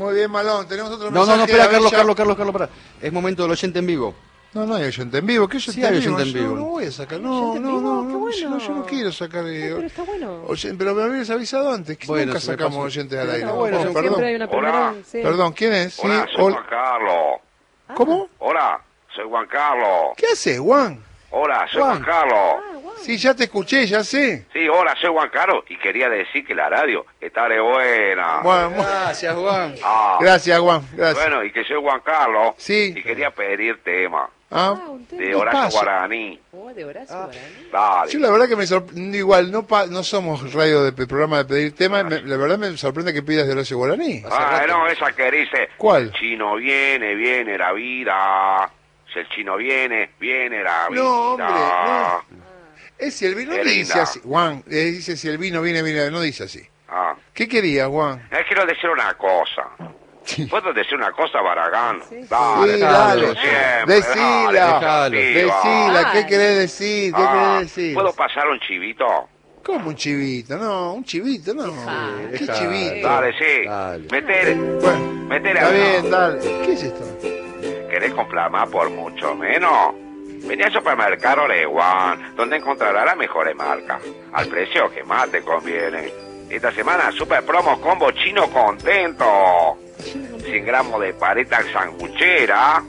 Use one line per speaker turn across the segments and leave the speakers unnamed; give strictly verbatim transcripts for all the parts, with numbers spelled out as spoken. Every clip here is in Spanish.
Muy bien, Malón. Tenemos otro
No,
mensaje.
no, no, espera,
de
Carlos,
Avilla.
Carlos, Carlos, Carlos, para. Es momento del oyente en vivo.
No, no hay oyente en vivo. ¿Qué oyente
Sí hay
en vivo?
oyente en
Yo
vivo.
no voy a sacar. No,
¿Oyente en
no,
vivo?
no,
Qué
no,
bueno.
yo no, yo no quiero sacar. Eh,
Ay, pero está bueno.
oyen- pero me habías avisado antes. Que
Bueno,
nunca
se me
sacamos
pasó.
oyentes al
Pero
aire.
está bueno,
Oh,
yo-
perdón.
Siempre hay una primera.
Hola.
Sí.
Perdón, ¿quién es? Sí,
Hola, soy
hola.
Juan Carlos.
¿Cómo?
Hola, soy Juan Carlos.
¿Qué haces, Juan?
Hola, soy
Juan.
Juan Carlos.
Ah, guau.
Sí, ya te escuché, ya sé.
Sí, hola, soy Juan Carlos y quería decir que la radio está de buena.
Juan,
Gracias, Juan.
Ah,
gracias, Juan. Gracias.
bueno, y que soy Juan Carlos.
Sí.
Y quería pedir tema
Ah,
Ah, un tema.
de
¿Qué
Horacio
pasa?
Guaraní.
Oh, de Horacio
Ah.
Guaraní.
Dale.
yo la verdad que me sorprende. Igual, no pa- no somos radio de programa de pedir temas. me- la verdad me sorprende que pidas de Horacio Guaraní.
Ah, no, esa que dice.
¿Cuál?
El chino viene, viene la vida. Si el chino viene, viene la vida.
No, hombre, no. Es si el vino
Qué
dice
linda.
así. Juan, eh, dice si el vino viene, viene, no dice así.
Ah,
¿Qué quería, Juan?
eh, quiero decir una cosa. ¿Puedo decir una cosa, Baragán?
Sí, sí.
Dale,
Sí,
dale.
dale.
Siempre,
Decila.
dale,
Decila, ¿qué
Ay.
querés decir? ¿Qué
Ah,
querés decir?
¿puedo pasar un chivito?
¿Cómo un chivito? No, un chivito, no.
Dejá.
¿Qué
Dejá.
chivito?
Dale, sí.
Dale.
Meter,
Bueno,
meter
está
acá.
bien, dale. ¿Qué es esto?
¿Querés comprar más por mucho menos? Vení al supermercado Leguán, donde encontrarás las mejores marcas, al precio que más te conviene. Esta semana, super promo combo chino contento. cien gramos de paleta sanguchera.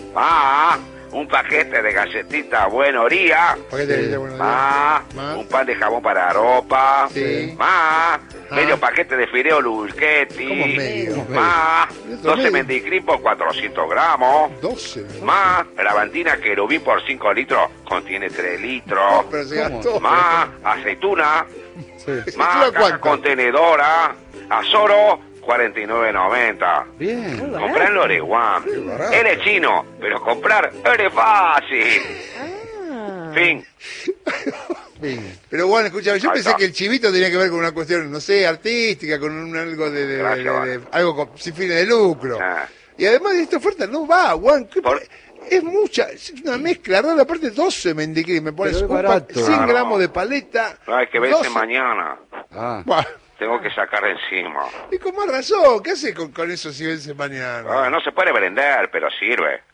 Ah, un paquete de galletitas buenoría.
Paquete de
Sí.
leche, bueno,
Más,
Más.
un pan de jabón para ropa.
Sí.
Más, medio
Ah.
paquete de fideo Lulchetti.
¿Cómo medio?
Más,
Esto
doce
medio.
mendicrín por cuatrocientos gramos.
doce. ¿no?
Más, la bandina querubín por cinco litros contiene tres litros.
Pero se
¿Cómo?
gastó.
Más, aceituna.
Sí.
Más,
¿Aceituna
caja
cuánto?
contenedora. Azoro, cuarenta y nueve noventa.
Bien.
Muy
Comprar en
barato.
Loreguán.
barato.
Eres chino, pero comprar eres fácil.
Ah.
Fin.
Bien.
Pero bueno, escúchame, yo
Ahí
pensé
está.
que el chivito tenía que ver con una cuestión, no sé, artística, con un, algo de, de-
Gracias,
de-
Juan.
de- algo con, sin fines de lucro.
Ah.
Y además de esta oferta no va, Juan. ¿qué
Por-
pa- Es mucha, es una mezcla rara, aparte doce mendicrí, me pones
Pero es
un pa-
barato.
cien
Claro.
gramos de paleta.
No, hay que verse
doce.
mañana.
Ah.
Buah,
Tengo que sacar encima.
y con más razón, ¿qué haces con, con eso si vence mañana?
Ah, no se puede vender, pero sirve.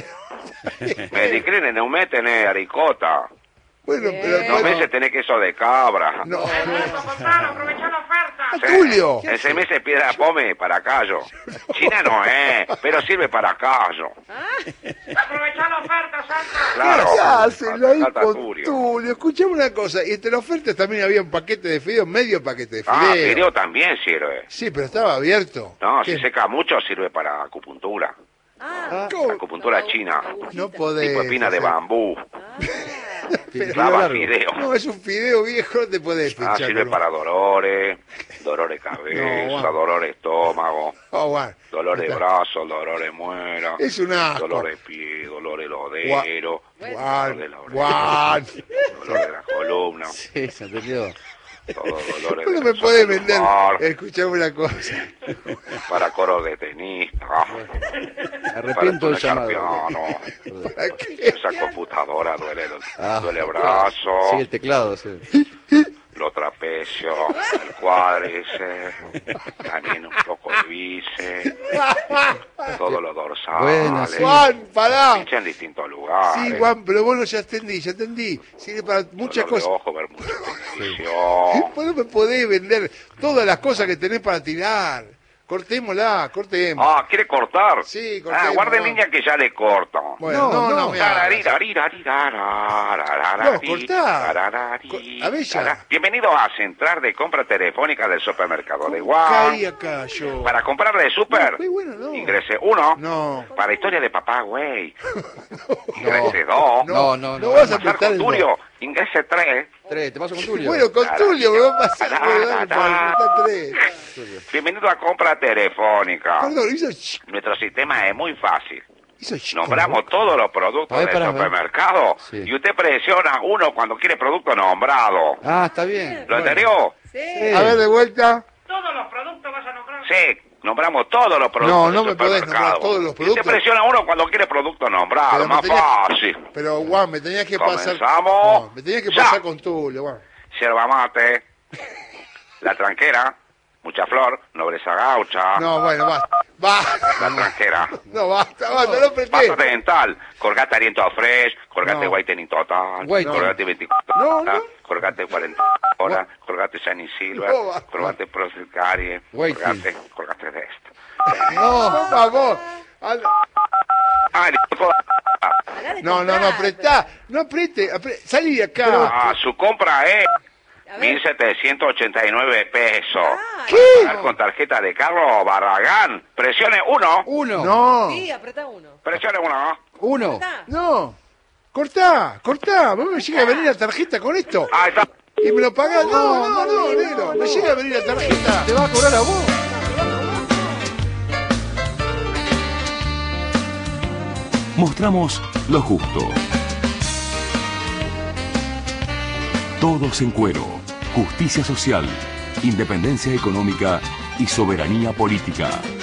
Medicrin en un mes tenés haricota.
Bueno,
Bien.
pero...
En dos
bueno,
meses tenés queso de cabra.
no,
Aprovechá la oferta.
¡Ah, Tulio!
En seis meses piedra pome para callo. China no es, pero sirve para callo.
Aprovechá la oferta, Santa.
Claro.
¿Qué hacen ahí
Falta
con
Tulio.
Tulio? Escuchame una cosa, y entre las ofertas también había un paquete de fideos, medio paquete de
Ah,
fideos.
fideo también sirve.
Sí, pero estaba abierto.
No,
¿Qué?
si seca mucho sirve para acupuntura.
Ah.
¿Cómo?
Acupuntura china.
No podés.
Tipo espina de
hacer-
bambú.
Pero-
Clava
largo.
fideo.
No, es un fideo viejo, no te podés
Ah,
pinchar.
sirve
con un-
para dolores, dolor de
No,
cabeza,
bueno.
dolor de estómago,
Oh, bueno.
dolor de
Está-
brazo, dolor de muela,
Es un asco.
dolor de pie, dolor de lodero, dolor de
Juan,
la
Juan.
oreja, dolor de la columna,
Sí, se entendió.
todo dolor
¿Cómo
de
me
la
podés
zona
vender?
lumbar,
Escuchame una cosa.
para coros de tenista,
Me
para
arrepiento del
tocar
llamado.
piano,
¿Para qué?
esa computadora duele, el-
Ah,
duele el brazo,
Sí, el teclado, sí.
los trapecios, el cuádriceps, también un poco el bíceps, todos los dorsales.
Bueno, sí.
Juan, pará.
Pincha en distintos lugares.
Sí, Juan, pero bueno, ya entendí, ya entendí. Sirve para muchas
Dolor de
cosas.
ojo, ver mucha televisión.
Vos no me podés vender todas las cosas que tenés para tirar. Cortémosla, cortemos.
Ah, ¿quiere cortar?
Sí, cortemos,
Ah, guarde
vamos.
niña que ya le corto.
Bueno, no, no,
no.
me hagas.
No,
cortá. Co- a ver ya.
Bienvenido a Central de Compra Telefónica del Supermercado de
Caí
Guam.
acá yo.
Para comprar de Super,
Muy bueno, no.
ingrese uno.
No.
Para historia de papá, güey. Ingrese dos.
No, no, no.
No vas a
Pasar
apretar
con
el dos.
Tulio, ingrese tres.
Tres, te paso con Tulio.
Bueno, con Tulio me va a pasar. Bueno, dale, para apretar tres.
Bienvenido a Compra Telefónica.
Perdón, hizo... ch-
Nuestro sistema es muy fácil.
hizo ch-
Nombramos todos los productos
A ver,
del
pará, a ver.
supermercado
Sí.
y usted presiona uno cuando quiere producto nombrado.
Ah, está bien.
¿Lo entendió?
Sí.
Sí.
A ver, de vuelta.
Todos los productos vas a nombrar.
Sí, nombramos todos los productos
No,
del
no me podés
supermercado.
nombrar todos los
Y
productos.
usted presiona uno cuando quiere producto nombrado,
Pero me
más
tenía-
fácil.
Pero, Juan, me tenías que pasar...
Comenzamos.
No, me tenías que
Ya.
pasar con Tulio, Juan.
Yerba mate, la tranquera, mucha flor, nobleza gaucha.
No, bueno, basta. Va.
La tranquera.
No, basta, basta, no presté.
Pasta dental, Colgate Aliento Fresh, Colgate
No.
Whitening Total,
Whitening.
Colgate veinticuatro
No,
horas,
no.
Colgate cuarenta horas, Colgate Shiny Silver,
No, va.
Colgate Pro Carie,
Whitening.
Colgate, Colgate de esto.
No, por favor. Al-
Ah,
Pará de
No, no, no,
comprar.
apretá. No apriete. apre- Salí de acá.
ah, su compra es
A ver.
mil setecientos ochenta y nueve pesos.
Ah,
Pagar con tarjeta de Carlos Barragán. Presione uno.
Uno.
No,
Sí, apretá uno.
Presione uno.
Uno.
Apretá.
no. Cortá, cortá. ¿Vos me llega a venir la tarjeta con esto?
Ahí está.
¿Y me lo pagás? No, no, no, negro. Me llega a venir la tarjeta.
Te va a cobrar a vos.
Mostramos lo justo. Todos en cuero. Justicia social, independencia económica y soberanía política.